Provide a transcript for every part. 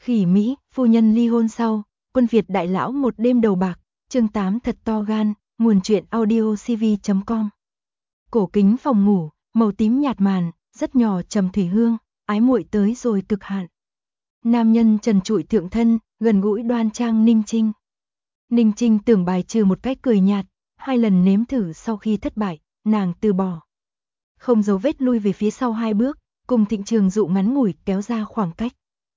Khỉ Mỹ, phu nhân ly hôn sau, quân Việt đại lão một đêm đầu bạc, chương 8 thật to gan, nguồn truyện audio cv.com. Cổ kính phòng ngủ, màu tím nhạt màn, rất nhỏ trầm thủy hương, ái muội tới rồi cực hạn. Nam nhân trần trụi thượng thân, gần gũi đoan trang Ninh Trinh. Ninh Trinh tưởng bài trừ một cách cười nhạt, 2 lần nếm thử sau khi thất bại, nàng từ bỏ. Không dấu vết lui về phía sau 2 bước, cùng Thịnh Trường Dụ ngắn ngủi kéo ra khoảng cách.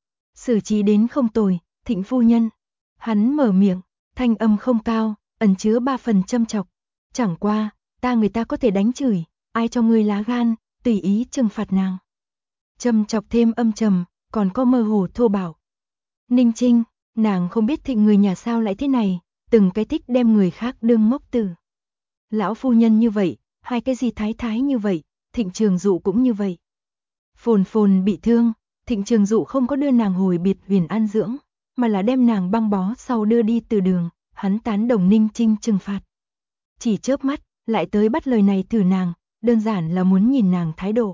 Xử trí đến không tồi, Thịnh phu nhân. Hắn mở miệng, thanh âm không cao, ẩn chứa 3 phần châm chọc. Chẳng qua, người ta có thể đánh chửi, ai cho ngươi lá gan, tùy ý trừng phạt nàng. Châm chọc thêm âm trầm, còn có mơ hồ thô bạo. Ninh Trinh, nàng không biết Thịnh người nhà sao lại thế này, từng cái thích đem người khác đương ngốc tử. Lão phu nhân như vậy, 2 cái gì thái thái như vậy, Thịnh Trường Dụ cũng như vậy. Phồn Phồn bị thương, Thịnh Trường Dụ không có đưa nàng hồi biệt viện an dưỡng, mà là đem nàng băng bó sau đưa đi từ đường, hắn tán đồng Ninh Trinh trừng phạt. Chỉ chớp mắt, lại tới bắt lời này thử nàng, đơn giản là muốn nhìn nàng thái độ.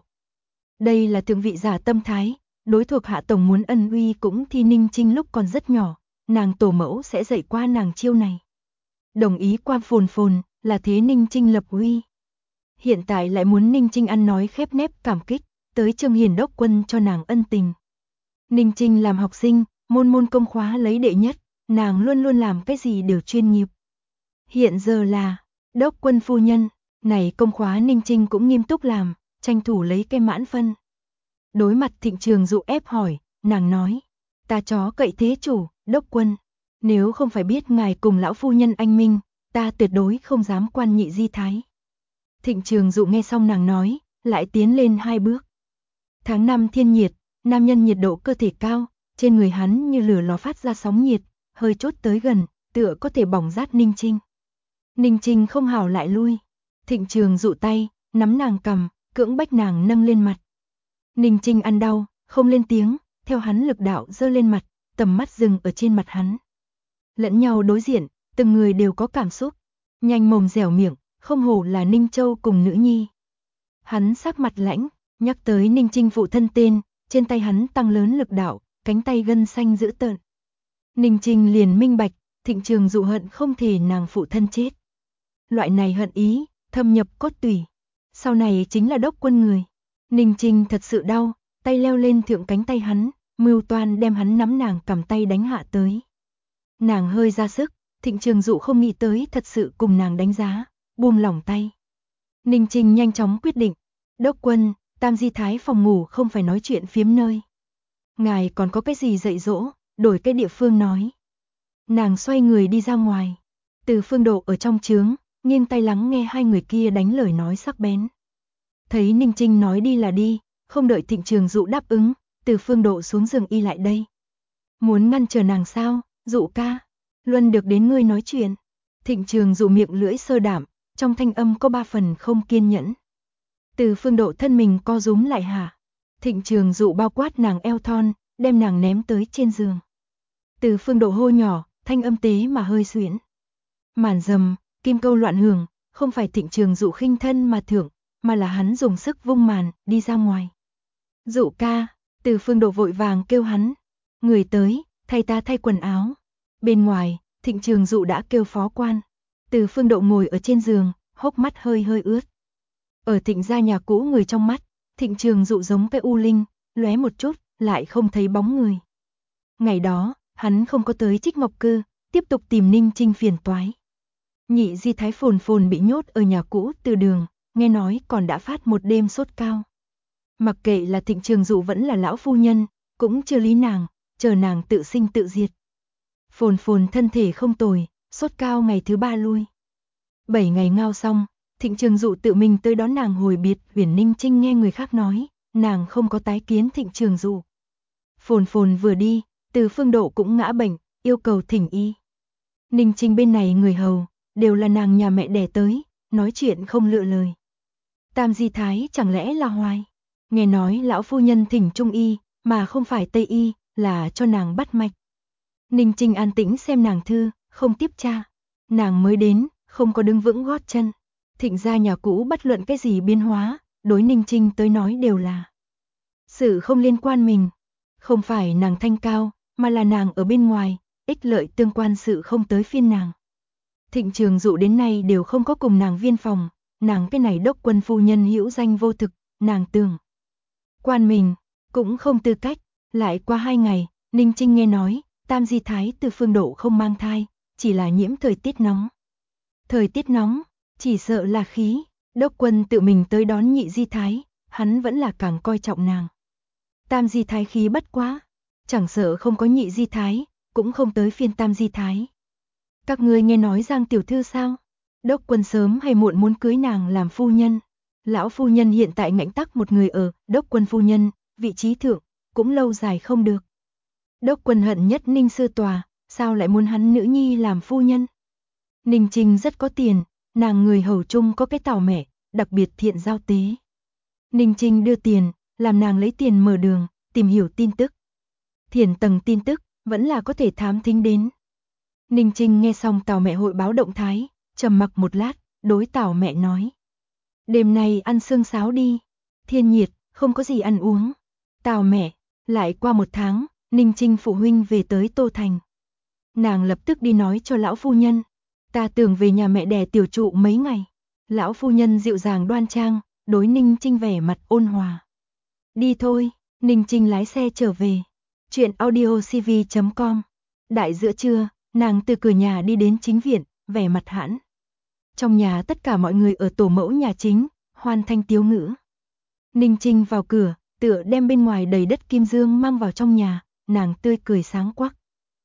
Đây là thượng vị giả tâm thái, đối thuộc hạ tổng muốn ân uy cũng thi Ninh Trinh lúc còn rất nhỏ, nàng tổ mẫu sẽ dạy qua nàng chiêu này. Đồng ý qua Phồn Phồn, là thế Ninh Trinh lập uy. Hiện tại lại muốn Ninh Trinh ăn nói khép nép cảm kích, tới Trương Hiền đốc quân cho nàng ân tình. Ninh Trinh làm học sinh, môn công khóa lấy đệ nhất, nàng luôn luôn làm cái gì đều chuyên nghiệp. Hiện giờ là đốc quân phu nhân, này công khóa Ninh Trinh cũng nghiêm túc làm, tranh thủ lấy cái mãn phân. Đối mặt Thịnh Trường Dụ ép hỏi, nàng nói, ta chó cậy thế chủ, đốc quân, nếu không phải biết ngài cùng lão phu nhân anh minh, ta tuyệt đối không dám quan nhị di thái. Thịnh Trường Dụ nghe xong nàng nói, lại tiến lên 2 bước. Tháng 5 thiên nhiệt, nam nhân nhiệt độ cơ thể cao, trên người hắn như lửa lò phát ra sóng nhiệt, hơi chốt tới gần, tựa có thể bỏng rát Ninh Trinh. Ninh Trinh không hảo lại lui. Thịnh Trường Dụ tay, nắm nàng cầm, cưỡng bách nàng nâng lên mặt. Ninh Trinh ăn đau, không lên tiếng, theo hắn lực đạo giơ lên mặt, tầm mắt dừng ở trên mặt hắn. Lẫn nhau đối diện, từng người đều có cảm xúc, nhanh mồm dẻo miệng, không hổ là Ninh Châu cùng nữ nhi. Hắn sắc mặt lãnh, nhắc tới Ninh Trinh phụ thân tên, trên tay hắn tăng lớn lực đạo, cánh tay gân xanh dữ tợn. Ninh Trinh liền minh bạch, Thịnh Trường Dụ hận không thể nàng phụ thân chết. Loại này hận ý, thâm nhập cốt tủy. Sau này chính là đốc quân người. Ninh Trinh thật sự đau, tay leo lên thượng cánh tay hắn, mưu toan đem hắn nắm nàng cầm tay đánh hạ tới. Nàng hơi ra sức, Thịnh Trường Dụ không nghĩ tới thật sự cùng nàng đánh giá, buông lỏng tay. Ninh Trinh nhanh chóng quyết định, đốc quân, Tam Di Thái phòng ngủ không phải nói chuyện phiếm nơi. Ngài còn có cái gì dạy dỗ, đổi cái địa phương nói. Nàng xoay người đi ra ngoài. Từ Phương Độ ở trong trướng, nghiêng tay lắng nghe 2 người kia đánh lời nói sắc bén. Thấy Ninh Trinh nói đi là đi, không đợi Thịnh Trường Dụ đáp ứng, Từ Phương Độ xuống giường y lại đây. Muốn ngăn chờ nàng sao, Dụ ca, luân được đến ngươi nói chuyện. Thịnh Trường Dụ miệng lưỡi sơ đảm, trong thanh âm có 3 phần không kiên nhẫn. Từ Phương Độ thân mình co rúm lại hả. Thịnh Trường Dụ bao quát nàng eo thon, đem nàng ném tới trên giường. Từ Phương Độ hô nhỏ, thanh âm tế mà hơi xuyễn. Màn dầm, kim câu loạn hưởng, không phải Thịnh Trường Dụ khinh thân mà thưởng, mà là hắn dùng sức vung màn, đi ra ngoài. Dụ ca, Từ Phương Độ vội vàng kêu hắn. Người tới, thay ta thay quần áo. Bên ngoài, Thịnh Trường Dụ đã kêu phó quan. Từ Phương Độ ngồi ở trên giường, hốc mắt hơi hơi ướt. Ở Thịnh gia nhà cũ người trong mắt, Thịnh Trường Dụ giống cái u linh, lóe một chút, lại không thấy bóng người. Ngày đó, hắn không có tới Trích Ngọc Cư, tiếp tục tìm Ninh Trinh phiền toái. Nhị di thái Phồn Phồn bị nhốt ở nhà cũ từ đường, nghe nói còn đã phát một đêm sốt cao. Mặc kệ là Thịnh Trường Dụ vẫn là lão phu nhân, cũng chưa lý nàng, chờ nàng tự sinh tự diệt. Phồn Phồn thân thể không tồi, sốt cao ngày thứ 3 lui. 7 ngày ngao xong, Thịnh Trường Dụ tự mình tới đón nàng hồi biệt, Huyền Ninh Trinh nghe người khác nói, nàng không có tái kiến Thịnh Trường Dụ. Phồn Phồn vừa đi, Từ Phương Độ cũng ngã bệnh, yêu cầu thỉnh y. Ninh Trinh bên này người hầu, đều là nàng nhà mẹ đẻ tới, nói chuyện không lựa lời. Tam Di Thái chẳng lẽ là hoài, nghe nói lão phu nhân thỉnh Trung y, mà không phải Tây y, là cho nàng bắt mạch. Ninh Trinh an tĩnh xem nàng thư, không tiếp tra. Nàng mới đến, không có đứng vững gót chân. Thịnh gia nhà cũ bất luận cái gì biến hóa, đối Ninh Trinh tới nói đều là sự không liên quan mình. Không phải nàng thanh cao, mà là nàng ở bên ngoài, ích lợi tương quan sự không tới phiên nàng. Thịnh Trường Dụ đến nay đều không có cùng nàng viên phòng, nàng cái này đốc quân phu nhân hữu danh vô thực, nàng tưởng. Quan mình, cũng không tư cách, lại qua 2 ngày, Ninh Trinh nghe nói, Tam Di Thái từ Phương Độ không mang thai, chỉ là nhiễm thời tiết nóng. Thời tiết nóng, chỉ sợ là khí, đốc quân tự mình tới đón Nhị Di Thái, hắn vẫn là càng coi trọng nàng. Tam Di Thái khí bất quá, chẳng sợ không có Nhị Di Thái, cũng không tới phiên Tam Di Thái. Các ngươi nghe nói Giang tiểu thư sao? Đốc quân sớm hay muộn muốn cưới nàng làm phu nhân. Lão phu nhân hiện tại ngạnh tắc một người ở, đốc quân phu nhân, vị trí thượng, cũng lâu dài không được. Đốc quân hận nhất Ninh sư tòa, sao lại muốn hắn nữ nhi làm phu nhân? Ninh Trinh rất có tiền, nàng người hầu chung có cái tàu mẹ, đặc biệt thiện giao tế. Ninh Trinh đưa tiền, làm nàng lấy tiền mở đường, tìm hiểu tin tức. Thiển tầng tin tức, vẫn là có thể thám thính đến. Ninh Trinh nghe xong tàu mẹ hội báo động thái, trầm mặc một lát, đối tàu mẹ nói. Đêm nay ăn xương sáo đi, thiên nhiệt, không có gì ăn uống. Tàu mẹ, lại qua 1 tháng, Ninh Trinh phụ huynh về tới Tô Thành. Nàng lập tức đi nói cho lão phu nhân, ta tưởng về nhà mẹ đẻ tiểu trụ mấy ngày. Lão phu nhân dịu dàng đoan trang, đối Ninh Trinh vẻ mặt ôn hòa. Đi thôi, Ninh Trinh lái xe trở về. Chuyện audiocv.com. Đại giữa trưa, nàng từ cửa nhà đi đến chính viện, vẻ mặt hãn. Trong nhà tất cả mọi người ở tổ mẫu nhà chính, hoan thanh tiếu ngữ. Ninh Trinh vào cửa, tựa đem bên ngoài đầy đất kim dương mang vào trong nhà, nàng tươi cười sáng quắc.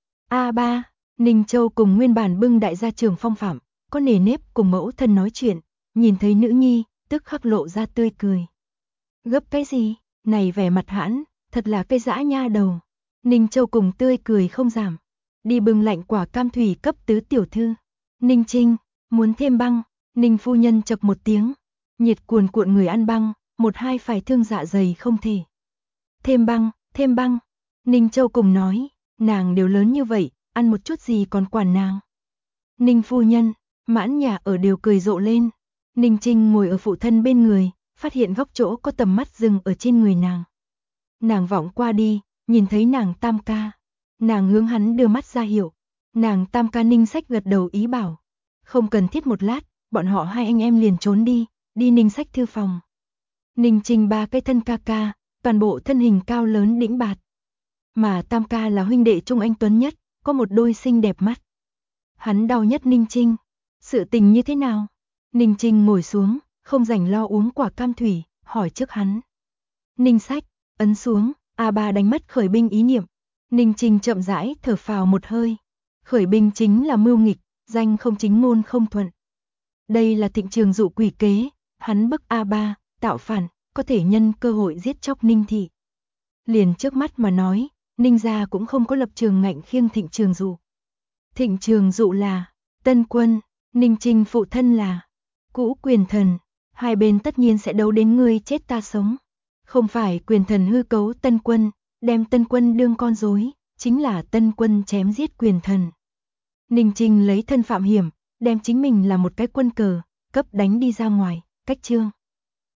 Ba, Ninh Châu cùng nguyên bản bưng đại gia trưởng phong phạm, có nề nếp cùng mẫu thân nói chuyện, nhìn thấy nữ nhi, tức khắc lộ ra tươi cười. Gấp cái gì, này vẻ mặt hãn, thật là cây dã nha đầu. Ninh Châu cùng tươi cười không giảm, đi bưng lạnh quả cam thủy cấp tứ tiểu thư. Ninh Trinh, muốn thêm băng, Ninh phu nhân chậc một tiếng, nhiệt cuồn cuộn người ăn băng, 1-2 phải thương dạ dày không thể. Thêm băng, Ninh Châu cùng nói, nàng đều lớn như vậy, ăn một chút gì còn quản nàng. Ninh phu nhân, mãn nhà ở đều cười rộ lên. Ninh Trinh ngồi ở phụ thân bên người, phát hiện góc chỗ có tầm mắt dừng ở trên người nàng. Nàng vọng qua đi, nhìn thấy nàng tam ca. Nàng hướng hắn đưa mắt ra hiệu. Nàng tam ca Ninh Sách gật đầu ý bảo. Không cần thiết một lát, bọn họ 2 anh em liền trốn đi Ninh Sách thư phòng. Ninh Trinh 3 cái thân ca ca, toàn bộ thân hình cao lớn đĩnh bạt. Mà tam ca là huynh đệ trung anh tuấn nhất, có một đôi xinh đẹp mắt. Hắn đau nhất Ninh Trinh. Sự tình như thế nào? Ninh Trinh ngồi xuống, không rảnh lo uống quả cam thủy, hỏi trước hắn. Ninh Sách, ấn xuống, A3 đánh mất khởi binh ý niệm. Ninh Trinh chậm rãi thở phào một hơi. Khởi binh chính là mưu nghịch, danh không chính ngôn không thuận. Đây là Thịnh Trường Dụ quỷ kế, hắn bức A3, tạo phản, có thể nhân cơ hội giết chóc Ninh thị. Liền trước mắt mà nói, Ninh gia cũng không có lập trường ngạnh khiêng Thịnh Trường Dụ. Thịnh Trường Dụ là Tân Quân, Ninh Trinh phụ thân là cũ quyền thần, hai bên tất nhiên sẽ đấu đến ngươi chết ta sống. Không phải quyền thần hư cấu Tân Quân, đem Tân Quân đương con rối, chính là Tân Quân chém giết quyền thần. Ninh Trinh lấy thân phạm hiểm, đem chính mình là một cái quân cờ, cấp đánh đi ra ngoài, cách chương.